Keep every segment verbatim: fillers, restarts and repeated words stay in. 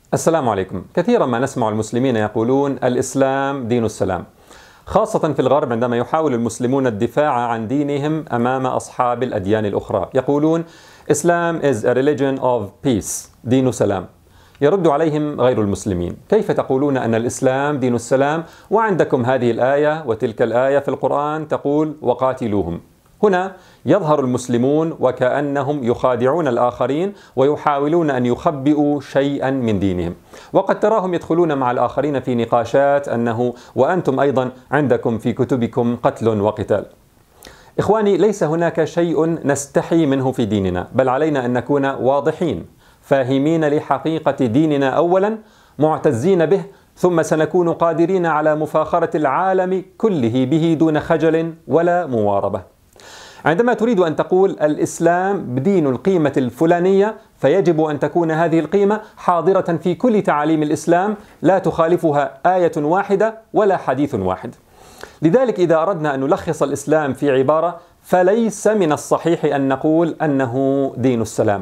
السلام عليكم. كثيرا ما نسمع المسلمين يقولون الإسلام دين السلام، خاصة في الغرب عندما يحاول المسلمون الدفاع عن دينهم أمام أصحاب الأديان الأخرى. يقولون Islam is a religion of peace، دين سلام. يرد عليهم غير المسلمين: كيف تقولون أن الإسلام دين السلام وعندكم هذه الآية وتلك الآية في القرآن تقول وقاتلوهم؟ هنا يظهر المسلمون وكأنهم يخادعون الآخرين ويحاولون أن يخبئوا شيئا من دينهم، وقد تراهم يدخلون مع الآخرين في نقاشات أنه وأنتم أيضا عندكم في كتبكم قتل وقتال. إخواني، ليس هناك شيء نستحي منه في ديننا، بل علينا أن نكون واضحين فاهمين لحقيقة ديننا أولا، معتزين به، ثم سنكون قادرين على مفاخرة العالم كله به دون خجل ولا مواربة. عندما تريد أن تقول الإسلام بدين القيمة الفلانية، فيجب أن تكون هذه القيمة حاضرة في كل تعاليم الإسلام، لا تخالفها آية واحدة ولا حديث واحد. لذلك إذا أردنا أن نلخص الإسلام في عبارة، فليس من الصحيح أن نقول أنه دين السلام،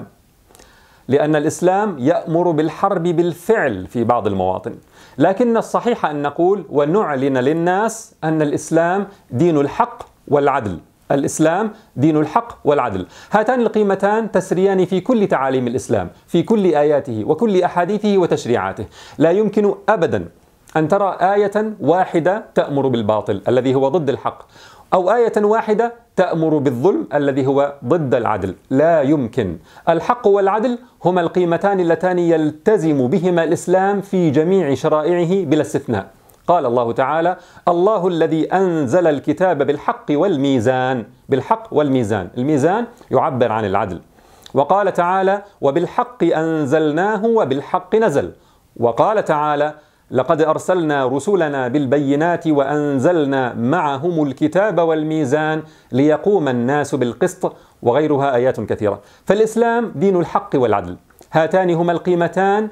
لأن الإسلام يأمر بالحرب بالفعل في بعض المواطن، لكن الصحيح أن نقول ونعلن للناس أن الإسلام دين الحق والعدل. الإسلام دين الحق والعدل، هاتان القيمتان تسريان في كل تعاليم الإسلام، في كل آياته وكل أحاديثه وتشريعاته. لا يمكن أبدا أن ترى آية واحدة تأمر بالباطل الذي هو ضد الحق، أو آية واحدة تأمر بالظلم الذي هو ضد العدل. لا يمكن. الحق والعدل هما القيمتان اللتان يلتزم بهما الإسلام في جميع شرائعه بلا استثناء. قال الله تعالى: الله الذي أنزل الكتاب بالحق والميزان. بالحق والميزان، الميزان يعبر عن العدل. وقال تعالى: وبالحق أنزلناه وبالحق نزل. وقال تعالى: لقد أرسلنا رسلنا بالبينات وأنزلنا معهم الكتاب والميزان ليقوم الناس بالقسط، وغيرها آيات كثيرة. فالإسلام دين الحق والعدل، هاتان هما القيمتان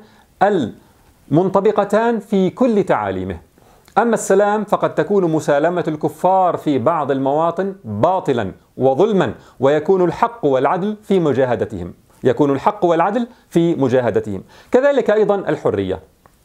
المنطبقتان في كل تعاليمه. أما السلام فقد تكون مسالمة الكفار في بعض المواطن باطلا وظلما، ويكون الحق والعدل في مجاهدتهم، يكون الحق والعدل في مجاهدتهم. كذلك أيضا الحرية.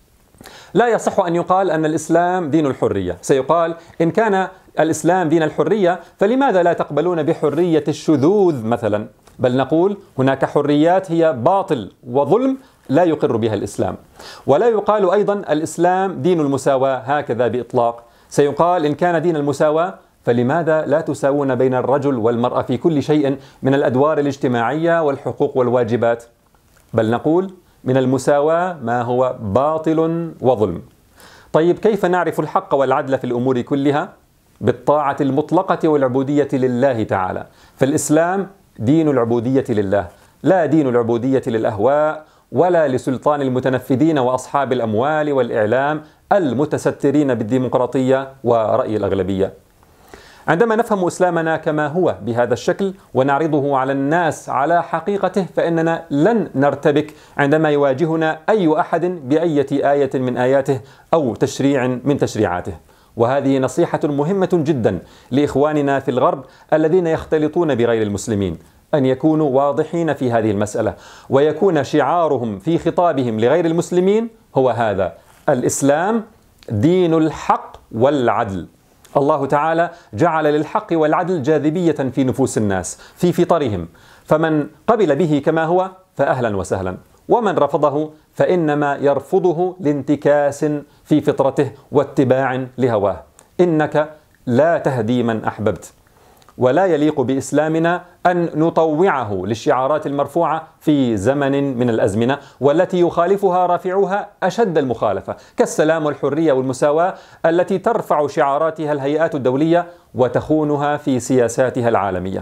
لا يصح أن يقال أن الإسلام دين الحرية. سيقال: إن كان الإسلام دين الحرية فلماذا لا تقبلون بحرية الشذوذ مثلا؟ بل نقول هناك حريات هي باطل وظلم لا يقر بها الإسلام. ولا يقال أيضا الإسلام دين المساواة هكذا بإطلاق. سيقال: إن كان دين المساواة فلماذا لا تساوون بين الرجل والمرأة في كل شيء من الأدوار الاجتماعية والحقوق والواجبات؟ بل نقول من المساواة ما هو باطل وظلم. طيب، كيف نعرف الحق والعدل في الأمور كلها؟ بالطاعة المطلقة والعبودية لله تعالى. فالإسلام دين العبودية لله، لا دين العبودية للأهواء ولا لسلطان المتنفذين وأصحاب الأموال والإعلام المتسترين بالديمقراطية ورأي الأغلبية. عندما نفهم إسلامنا كما هو بهذا الشكل ونعرضه على الناس على حقيقته، فإننا لن نرتبك عندما يواجهنا أي أحد بأية آية من آياته أو تشريع من تشريعاته. وهذه نصيحة مهمة جدا لإخواننا في الغرب الذين يختلطون بغير المسلمين، أن يكونوا واضحين في هذه المسألة، ويكون شعارهم في خطابهم لغير المسلمين هو هذا: الإسلام دين الحق والعدل. الله تعالى جعل للحق والعدل جاذبية في نفوس الناس، في فطرهم، فمن قبل به كما هو فأهلا وسهلا، ومن رفضه فإنما يرفضه لانتكاس في فطرته واتباع لهواه. إنك لا تهدي من أحببت. ولا يليق بإسلامنا أن نطوعه للشعارات المرفوعة في زمن من الأزمنة والتي يخالفها رافعوها أشد المخالفة، كالسلام والحرية والمساواة التي ترفع شعاراتها الهيئات الدولية وتخونها في سياساتها العالمية.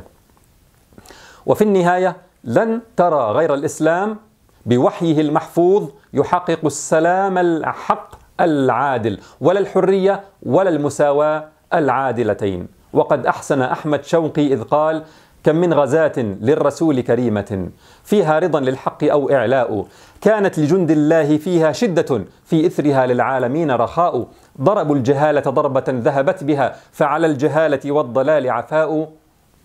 وفي النهاية لن ترى غير الإسلام بوحيه المحفوظ يحقق السلام الحق العادل، ولا الحرية ولا المساواة العادلتين. وقد أحسن أحمد شوقي إذ قال: كم من غزاة للرسول كريمة فيها رضا للحق أو إعلاء، كانت لجند الله فيها شدة في إثرها للعالمين رخاء، ضربوا الجهالة ضربة ذهبت بها فعلى الجهالة والضلال عفاء،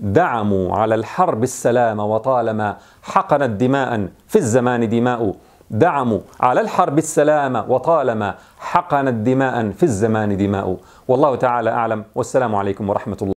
دعموا على الحرب السلام وطالما حقنت دماء في الزمان دماء، دعموا على الحرب السلام، وطالما حقنت دماء في الزمان دماء. والله تعالى أعلم، والسلام عليكم ورحمة الله.